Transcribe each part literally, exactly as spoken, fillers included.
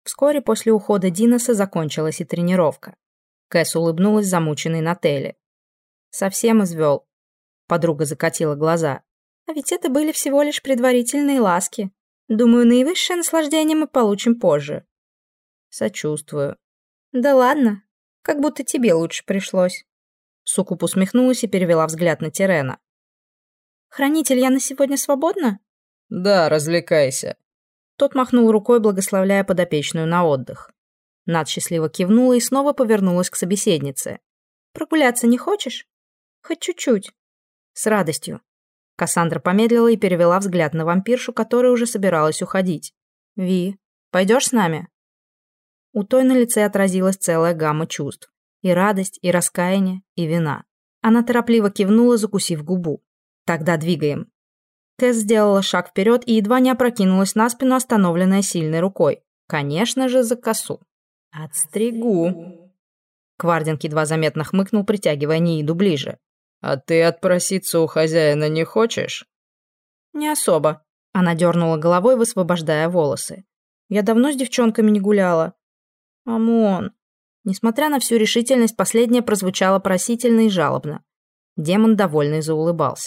Вскоре после ухода Диноса закончилась и тренировка. Кэс улыбнулась замученной Нателле. «Совсем извел». Подруга закатила глаза. «А ведь это были всего лишь предварительные ласки. Думаю, наивысшее наслаждение мы получим позже». «Сочувствую». «Да ладно, как будто тебе лучше пришлось». Суккуб усмехнулась и перевела взгляд на Тирена. «Хранитель, я на сегодня свободна?» «Да, развлекайся». Тот махнул рукой, благословляя подопечную на отдых. Над счастливо кивнула и снова повернулась к собеседнице. «Прогуляться не хочешь? Хоть чуть-чуть». «С радостью». Кассандра помедлила и перевела взгляд на вампиршу, которая уже собиралась уходить. «Ви, пойдешь с нами?» У той на лице отразилась целая гамма чувств. И радость, и раскаяние, и вина. Она торопливо кивнула, закусив губу. «Тогда двигаем». Кэс сделала шаг вперед и едва не опрокинулась на спину, остановленная сильной рукой. Конечно же, за косу. «Отстригу». Квардинг едва заметно хмыкнул, притягивая Нииду ближе. «А ты отпроситься у хозяина не хочешь?» «Не особо». Она дернула головой, высвобождая волосы. «Я давно с девчонками не гуляла». «Амон». Несмотря на всю решительность, последняя прозвучала просительно и жалобно. Демон довольный заулыбался.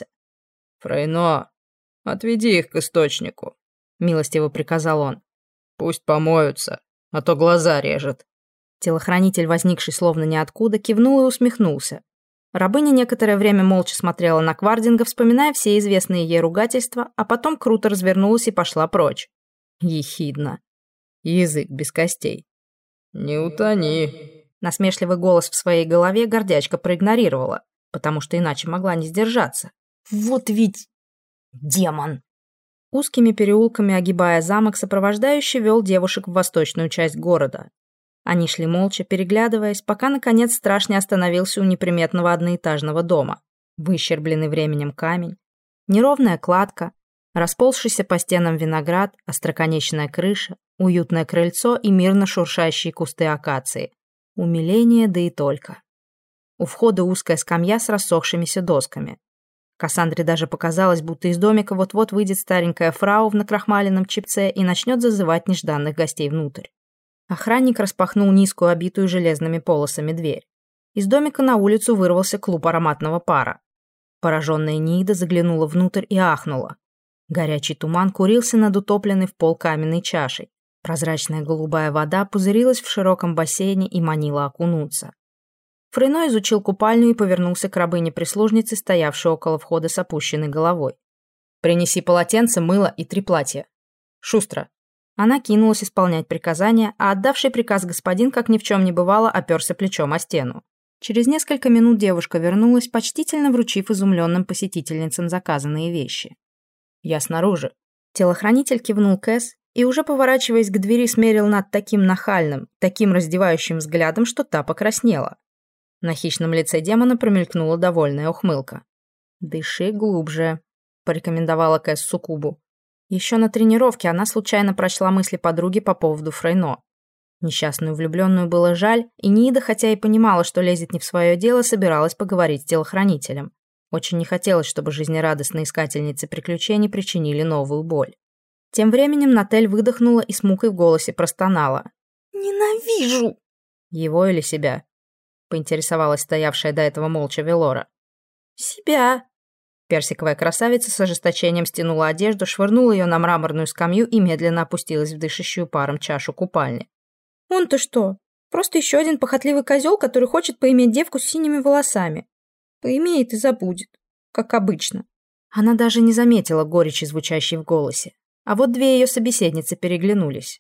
«Фрейно, отведи их к источнику», — милостиво приказал он. «Пусть помоются, а то глаза режет». Телохранитель, возникший словно ниоткуда, кивнул и усмехнулся. Рабыня некоторое время молча смотрела на Квардинга, вспоминая все известные ей ругательства, а потом круто развернулась и пошла прочь. Ехидно. Язык без костей. «Не утони». Насмешливый голос в своей голове гордячка проигнорировала, потому что иначе могла не сдержаться. «Вот ведь демон!» Узкими переулками, огибая замок, сопровождающий вел девушек в восточную часть города. Они шли молча, переглядываясь, пока, наконец, страж не остановился у неприметного одноэтажного дома. Выщербленный временем камень, неровная кладка, расползшийся по стенам виноград, остроконечная крыша, уютное крыльцо и мирно шуршащие кусты акации. Умиление, да и только. У входа узкая скамья с рассохшимися досками. Кассандре даже показалось, будто из домика вот-вот выйдет старенькая фрау в накрахмаленном чепце и начнет зазывать нежданных гостей внутрь. Охранник распахнул низкую, обитую железными полосами дверь. Из домика на улицу вырвался клуб ароматного пара. Пораженная Ниида заглянула внутрь и ахнула. Горячий туман курился над утопленной в пол каменной чашей. Прозрачная голубая вода пузырилась в широком бассейне и манила окунуться. Фрейно изучил купальню и повернулся к рабыне-прислужнице, стоявшей около входа с опущенной головой. «Принеси полотенце, мыло и три платья. Шустро». Она кинулась исполнять приказания, а отдавший приказ господин, как ни в чем не бывало, оперся плечом о стену. Через несколько минут девушка вернулась, почтительно вручив изумленным посетительницам заказанные вещи. «Я снаружи». Телохранитель кивнул Кэс и, уже поворачиваясь к двери, смерил над таким нахальным, таким раздевающим взглядом, что та покраснела. На хищном лице демона промелькнула довольная ухмылка. «Дыши глубже», — порекомендовала Кэс Суккубу. Еще на тренировке она случайно прочла мысли подруги по поводу Фрейно. Несчастную влюбленную было жаль, и Ниида, хотя и понимала, что лезет не в свое дело, собиралась поговорить с телохранителем. Очень не хотелось, чтобы жизнерадостные искательницы приключений причинили новую боль. Тем временем Натель выдохнула и с мукой в голосе простонала. «Ненавижу!» «Его или себя?» — поинтересовалась стоявшая до этого молча Велора. «Себя!» Персиковая красавица с ожесточением стянула одежду, швырнула ее на мраморную скамью и медленно опустилась в дышащую паром чашу купальни. «Он-то что? Просто еще один похотливый козел, который хочет поиметь девку с синими волосами. Поимеет и забудет, как обычно». Она даже не заметила горечи, звучащей в голосе. А вот две ее собеседницы переглянулись.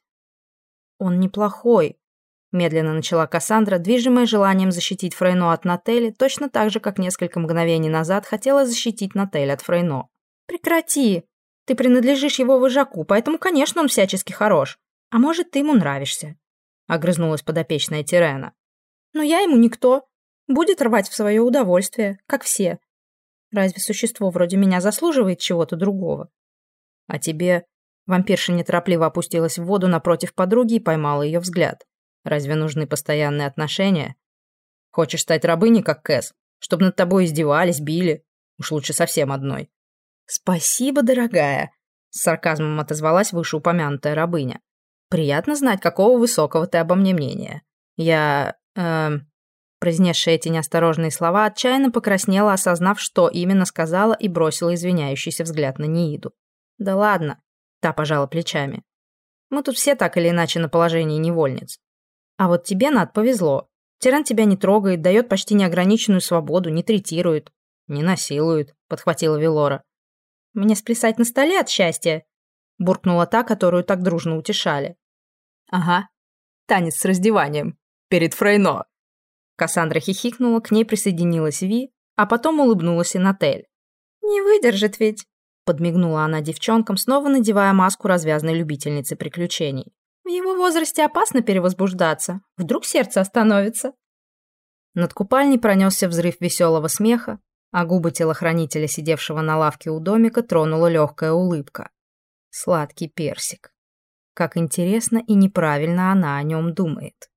«Он неплохой», — медленно начала Кассандра, движимая желанием защитить Фрейно от Нателли, точно так же, как несколько мгновений назад хотела защитить Натель от Фрейно. «Прекрати! Ты принадлежишь его вожаку, поэтому, конечно, он всячески хорош. А может, ты ему нравишься?» — огрызнулась подопечная Тирена. «Но я ему никто. Будет рвать в свое удовольствие, как все. Разве существо вроде меня заслуживает чего-то другого? А тебе...» Вампирша неторопливо опустилась в воду напротив подруги и поймала ее взгляд. «Разве нужны постоянные отношения? Хочешь стать рабыней, как Кэс? Чтобы над тобой издевались, били? Уж лучше совсем одной». «Спасибо, дорогая», — с сарказмом отозвалась вышеупомянутая рабыня. Приятно знать, какого высокого ты обо мне мнения. Я... Эм... Произнесшая эти неосторожные слова, отчаянно покраснела, осознав, что именно сказала, и бросила извиняющийся взгляд на Нииду. «Да ладно», — та пожала плечами. «Мы тут все так или иначе на положении невольниц. А вот тебе, Над, повезло. Тиран тебя не трогает, дает почти неограниченную свободу, не третирует». «Не насилует», — подхватила Велора. «Мне сплясать на столе от счастья?» — буркнула та, которую так дружно утешали. «Ага, танец с раздеванием. Перед Фрейно». Кассандра хихикнула, к ней присоединилась Ви, а потом улыбнулась и Натель. «Не выдержит ведь», — подмигнула она девчонкам, снова надевая маску развязной любительницы приключений. «В его возрасте опасно перевозбуждаться. Вдруг сердце остановится». Над купальней пронесся взрыв веселого смеха, а губы телохранителя, сидевшего на лавке у домика, тронула легкая улыбка. Сладкий персик. Как интересно и неправильно она о нем думает.